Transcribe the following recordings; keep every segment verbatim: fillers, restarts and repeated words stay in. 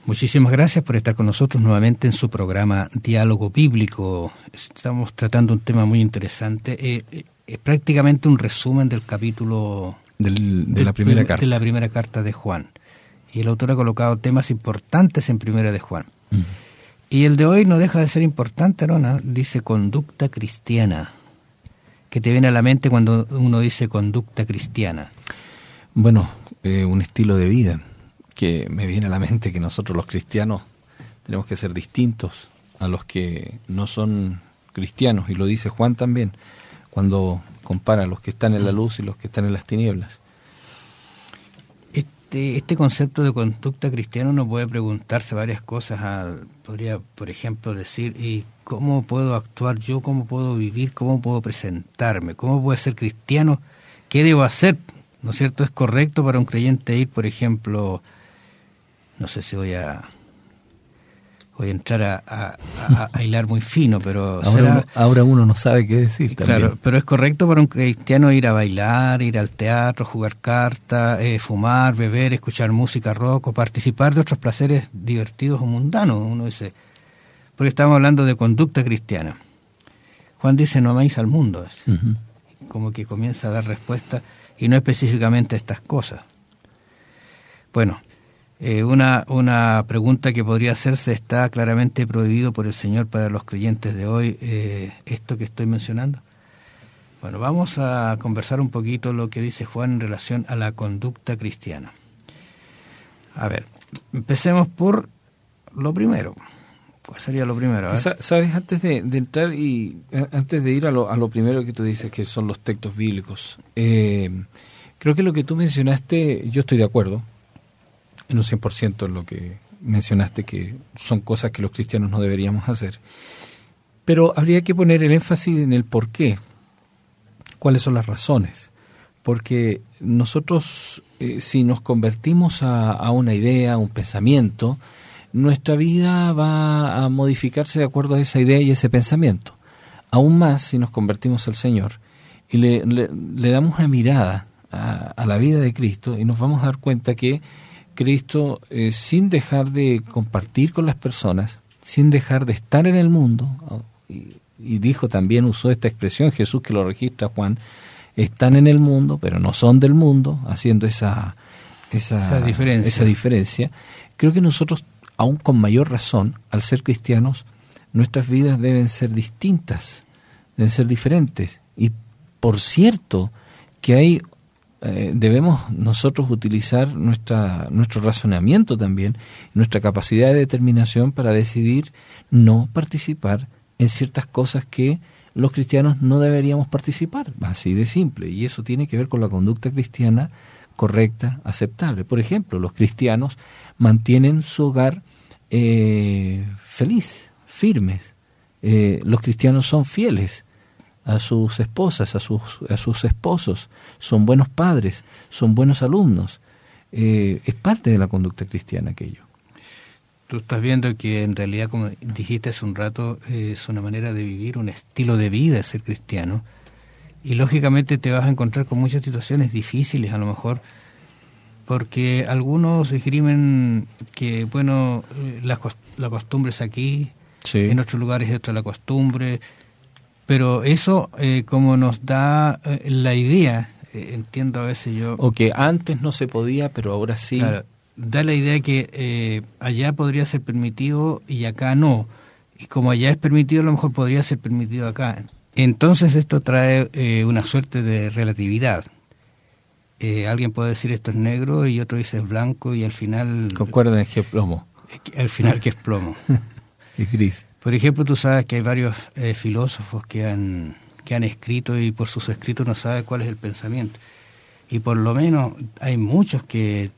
Muchísimas gracias por estar con nosotros nuevamente en su programa Diálogo Bíblico. Estamos tratando un tema muy interesante. Eh, eh, es prácticamente un resumen del capítulo del, de, del, la primera de carta. la primera carta de Juan. Y el autor ha colocado temas importantes en Primera de Juan. Mm. Y el de hoy no deja de ser importante, Arona. Dice conducta cristiana. ¿Qué te viene a la mente cuando uno dice conducta cristiana? Bueno, eh, un estilo de vida. Que me viene a la mente que nosotros los cristianos tenemos que ser distintos a los que no son cristianos, y lo dice Juan también, cuando compara a los que están en la luz y los que están en las tinieblas. Este, este concepto de conducta cristiana uno puede preguntarse varias cosas. A, podría, por ejemplo, decir, ¿y cómo puedo actuar yo? ¿Cómo puedo vivir? ¿Cómo puedo presentarme? ¿Cómo puedo ser cristiano? ¿Qué debo hacer? ¿No es cierto? ¿Es correcto para un creyente ir, por ejemplo... No sé si voy a voy a entrar a, a, a, a hilar muy fino, pero ahora, será, uno, ahora uno no sabe qué decir también. Claro, pero es correcto para un cristiano ir a bailar, ir al teatro, jugar cartas, eh, fumar, beber, escuchar música rock o participar de otros placeres divertidos o mundanos. Uno dice, porque estamos hablando de conducta cristiana. Juan dice, no améis al mundo. Uh-huh. Como que comienza a dar respuesta y no específicamente a estas cosas. Bueno, Eh, una, una pregunta que podría hacerse: ¿está claramente prohibido por el Señor para los creyentes de hoy eh, esto que estoy mencionando? Bueno, vamos a conversar un poquito lo que dice Juan en relación a la conducta cristiana. A ver, empecemos por lo primero. ¿Cuál sería lo primero? Sabes, antes de, de entrar y antes de ir a lo, a lo primero que tú dices, que son los textos bíblicos, eh, creo que lo que tú mencionaste, yo estoy de acuerdo en un cien por ciento en lo que mencionaste, que son cosas que los cristianos no deberíamos hacer. Pero habría que poner el énfasis en el por qué, cuáles son las razones. Porque nosotros, eh, si nos convertimos a, a una idea, a un pensamiento, nuestra vida va a modificarse de acuerdo a esa idea y ese pensamiento. Aún más si nos convertimos al Señor y le, le, le damos una mirada a, a la vida de Cristo, y nos vamos a dar cuenta que Cristo, eh, sin dejar de compartir con las personas, sin dejar de estar en el mundo, y, y dijo también, usó esta expresión Jesús, que lo registra Juan, están en el mundo, pero no son del mundo, haciendo esa, esa, esa, diferencia. esa diferencia. Creo que nosotros, aún con mayor razón, al ser cristianos, nuestras vidas deben ser distintas, deben ser diferentes. Y por cierto, que hay... Eh, debemos nosotros utilizar nuestra nuestro razonamiento también, nuestra capacidad de determinación para decidir no participar en ciertas cosas que los cristianos no deberíamos participar, así de simple. Y eso tiene que ver con la conducta cristiana correcta, aceptable. Por ejemplo, los cristianos mantienen su hogar eh, feliz, firmes. Eh, los cristianos son fieles a sus esposas, a sus a sus esposos, son buenos padres, son buenos alumnos. Eh, es parte de la conducta cristiana aquello. Tú estás viendo que en realidad, como dijiste hace un rato, eh, es una manera de vivir, un estilo de vida ser cristiano, y lógicamente te vas a encontrar con muchas situaciones difíciles, a lo mejor, porque algunos esgrimen que, bueno, la, la costumbre es aquí, sí. En otros lugares es otra la costumbre. Pero eso, eh, como nos da eh, la idea, eh, entiendo a veces yo... O que antes no se podía, pero ahora sí. Claro, da la idea que eh, allá podría ser permitido y acá no. Y como allá es permitido, a lo mejor podría ser permitido acá. Entonces esto trae eh, una suerte de relatividad. Eh, alguien puede decir esto es negro y otro dice es blanco, y al final... Concuerdan que es plomo. Al final que es plomo. Es gris. Por ejemplo, tú sabes que hay varios eh, filósofos que han que han escrito, y por sus escritos no sabes cuál es el pensamiento. Y por lo menos hay muchos que,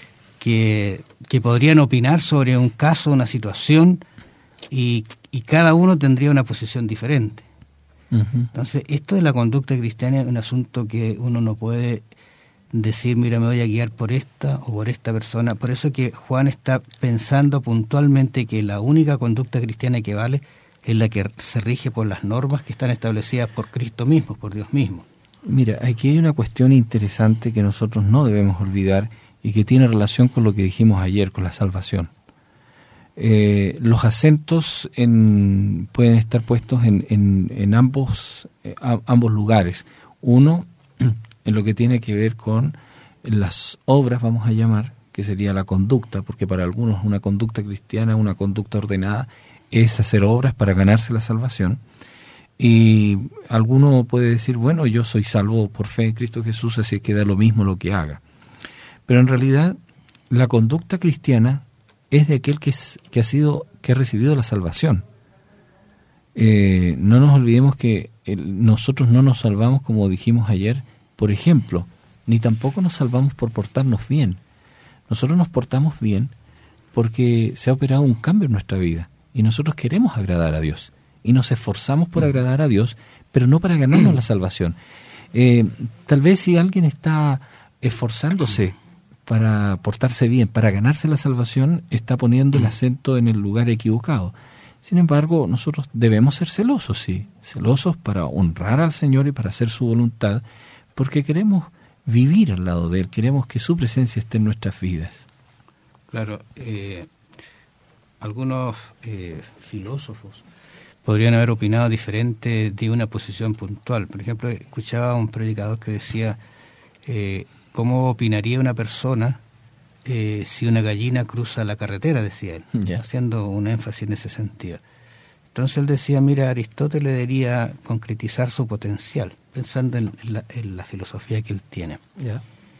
que, que podrían opinar sobre un caso, una situación, y, y cada uno tendría una posición diferente. Uh-huh. Entonces, esto de la conducta cristiana es un asunto que uno no puede decir, mira, me voy a guiar por esta o por esta persona. Por eso que Juan está pensando puntualmente que la única conducta cristiana que vale es la que se rige por las normas que están establecidas por Cristo mismo, por Dios mismo. Mira, aquí hay una cuestión interesante que nosotros no debemos olvidar y que tiene relación con lo que dijimos ayer, con la salvación. Eh, los acentos en, pueden estar puestos en, en, en ambos, eh, a, ambos lugares. Uno, en lo que tiene que ver con las obras, vamos a llamar, que sería la conducta, porque para algunos una conducta cristiana, una conducta ordenada, es hacer obras para ganarse la salvación. Y alguno puede decir, bueno, yo soy salvo por fe en Cristo Jesús, así que da lo mismo lo que haga. Pero en realidad, la conducta cristiana es de aquel que, es, que ha sido que ha recibido la salvación. Eh, no nos olvidemos que el, nosotros no nos salvamos, como dijimos ayer, por ejemplo, ni tampoco nos salvamos por portarnos bien. Nosotros nos portamos bien porque se ha operado un cambio en nuestra vida y nosotros queremos agradar a Dios y nos esforzamos por agradar a Dios, pero no para ganarnos la salvación. Eh, tal vez si alguien está esforzándose para portarse bien, para ganarse la salvación, está poniendo el acento en el lugar equivocado. Sin embargo, nosotros debemos ser celosos, sí, celosos para honrar al Señor y para hacer su voluntad, porque queremos vivir al lado de Él, queremos que su presencia esté en nuestras vidas. Claro, eh, algunos eh, filósofos podrían haber opinado diferente de una posición puntual. Por ejemplo, escuchaba a un predicador que decía, eh, ¿cómo opinaría una persona eh, si una gallina cruza la carretera? Decía él, yeah. haciendo un énfasis en ese sentido. Entonces él decía, mira, Aristóteles debería concretizar su potencial, pensando en la, en la filosofía que él tiene. Yeah.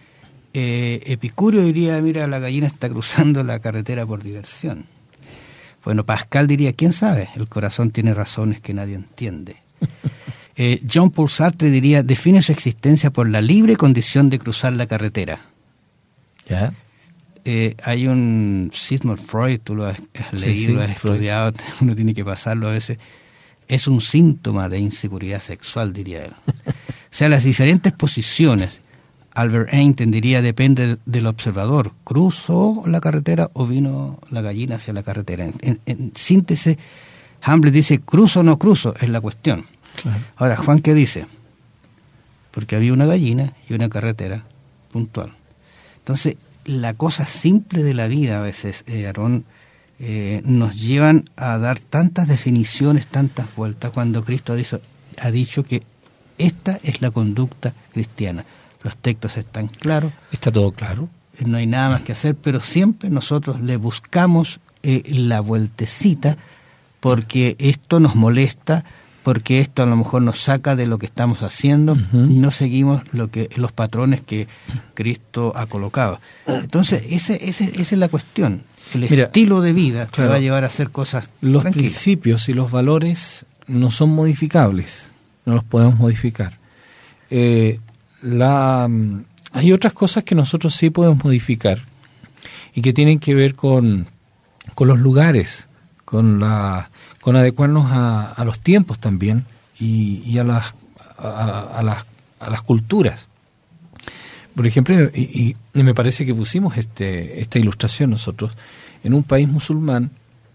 Eh, Epicurio diría, mira, la gallina está cruzando la carretera por diversión. Bueno, Pascal diría, ¿quién sabe? El corazón tiene razones que nadie entiende. Eh, Jean Paul Sartre diría, define su existencia por la libre condición de cruzar la carretera. ¿Ya? Eh, hay un Sigmund Freud, tú lo has, has sí, leído, sí, lo has Freud. estudiado, uno tiene que pasarlo a veces. Es un síntoma de inseguridad sexual, diría él. O sea, las diferentes posiciones, Albert Einstein diría, depende del observador. ¿Cruzó la carretera o vino la gallina hacia la carretera? En, en, en síntesis, Hamlet dice, ¿cruzo o no cruzo? Es la cuestión. Claro. Ahora, Juan, ¿qué dice? Porque había una gallina y una carretera puntual. Entonces, la cosa simple de la vida a veces, eh, Aarón, eh, nos llevan a dar tantas definiciones, tantas vueltas, cuando Cristo ha dicho, ha dicho que esta es la conducta cristiana. Los textos están claros. Está todo claro. No hay nada más que hacer, pero siempre nosotros le buscamos eh, la vueltecita porque esto nos molesta, porque esto a lo mejor nos saca de lo que estamos haciendo, uh-huh. y no seguimos lo que los patrones que Cristo ha colocado. Entonces, ese, ese, esa es la cuestión. El Mira, estilo de vida claro, te va a llevar a hacer cosas Los tranquilas. Principios y los valores no son modificables, no los podemos modificar. Eh, la, hay otras cosas que nosotros sí podemos modificar y que tienen que ver con, con los lugares, con la con adecuarnos a, a los tiempos también y, y a las a, a las a las culturas. Por ejemplo, y, y me parece que pusimos este esta ilustración nosotros en un país musulmán.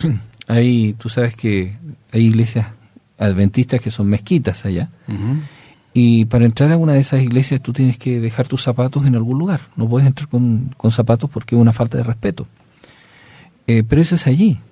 Hay, tú sabes que hay iglesias adventistas que son mezquitas allá. Uh-huh. Y para entrar a una de esas iglesias tú tienes que dejar tus zapatos en algún lugar. No puedes entrar con, con zapatos porque es una falta de respeto. Eh, pero eso es allí.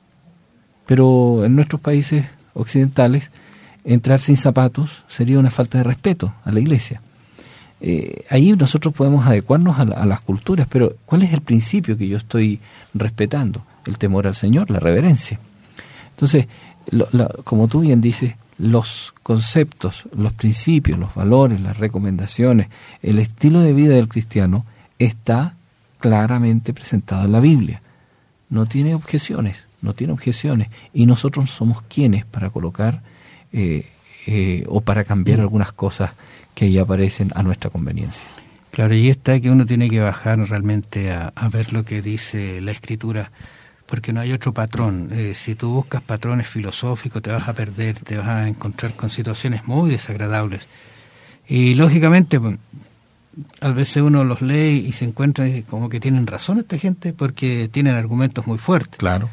Pero en nuestros países occidentales, entrar sin zapatos sería una falta de respeto a la iglesia. Eh, ahí nosotros podemos adecuarnos a, la, a las culturas, pero ¿cuál es el principio que yo estoy respetando? El temor al Señor, la reverencia. Entonces, lo, la, como tú bien dices, los conceptos, los principios, los valores, las recomendaciones, el estilo de vida del cristiano está claramente presentado en la Biblia. No tiene objeciones, no tiene objeciones. Y nosotros somos quienes para colocar eh, eh, o para cambiar algunas cosas que ahí aparecen a nuestra conveniencia. Claro, y está que uno tiene que bajar realmente a, a ver lo que dice la Escritura, porque no hay otro patrón. Eh, si tú buscas patrones filosóficos te vas a perder, te vas a encontrar con situaciones muy desagradables. Y lógicamente, a veces uno los lee y se encuentra y como que tienen razón esta gente porque tienen argumentos muy fuertes. Claro.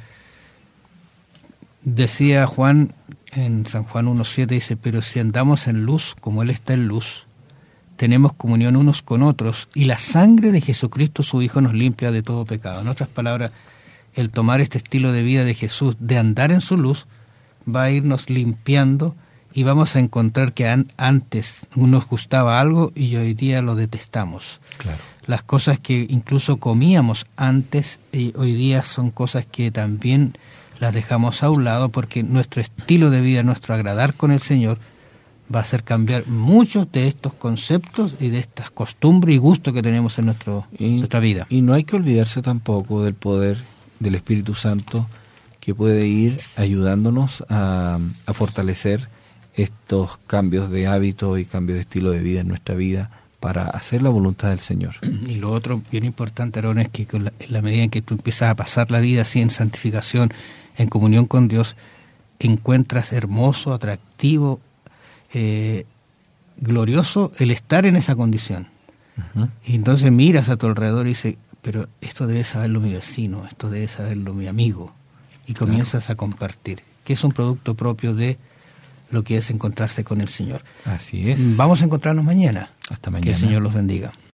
Decía Juan en San Juan uno siete, dice, pero si andamos en luz como Él está en luz, tenemos comunión unos con otros y la sangre de Jesucristo su Hijo nos limpia de todo pecado. En otras palabras, el tomar este estilo de vida de Jesús, de andar en su luz, va a irnos limpiando y vamos a encontrar que an- antes nos gustaba algo y hoy día lo detestamos. Claro. Las cosas que incluso comíamos antes y hoy día son cosas que también las dejamos a un lado porque nuestro estilo de vida, nuestro agradar con el Señor va a hacer cambiar muchos de estos conceptos y de estas costumbres y gustos que tenemos en nuestro, y, nuestra vida. Y no hay que olvidarse tampoco del poder del Espíritu Santo que puede ir ayudándonos a, a fortalecer estos cambios de hábito y cambios de estilo de vida en nuestra vida para hacer la voluntad del Señor. Y lo otro bien importante, Aarón, es que con la, en la medida en que tú empiezas a pasar la vida así en santificación, en comunión con Dios, encuentras hermoso, atractivo, eh, glorioso el estar en esa condición. Uh-huh. Y entonces miras a tu alrededor y dices, pero esto debe saberlo mi vecino, esto debe saberlo mi amigo. Y comienzas claro. a compartir, que es un producto propio de lo que es encontrarse con el Señor. Así es. Vamos a encontrarnos mañana. Hasta mañana. Que el Señor los bendiga.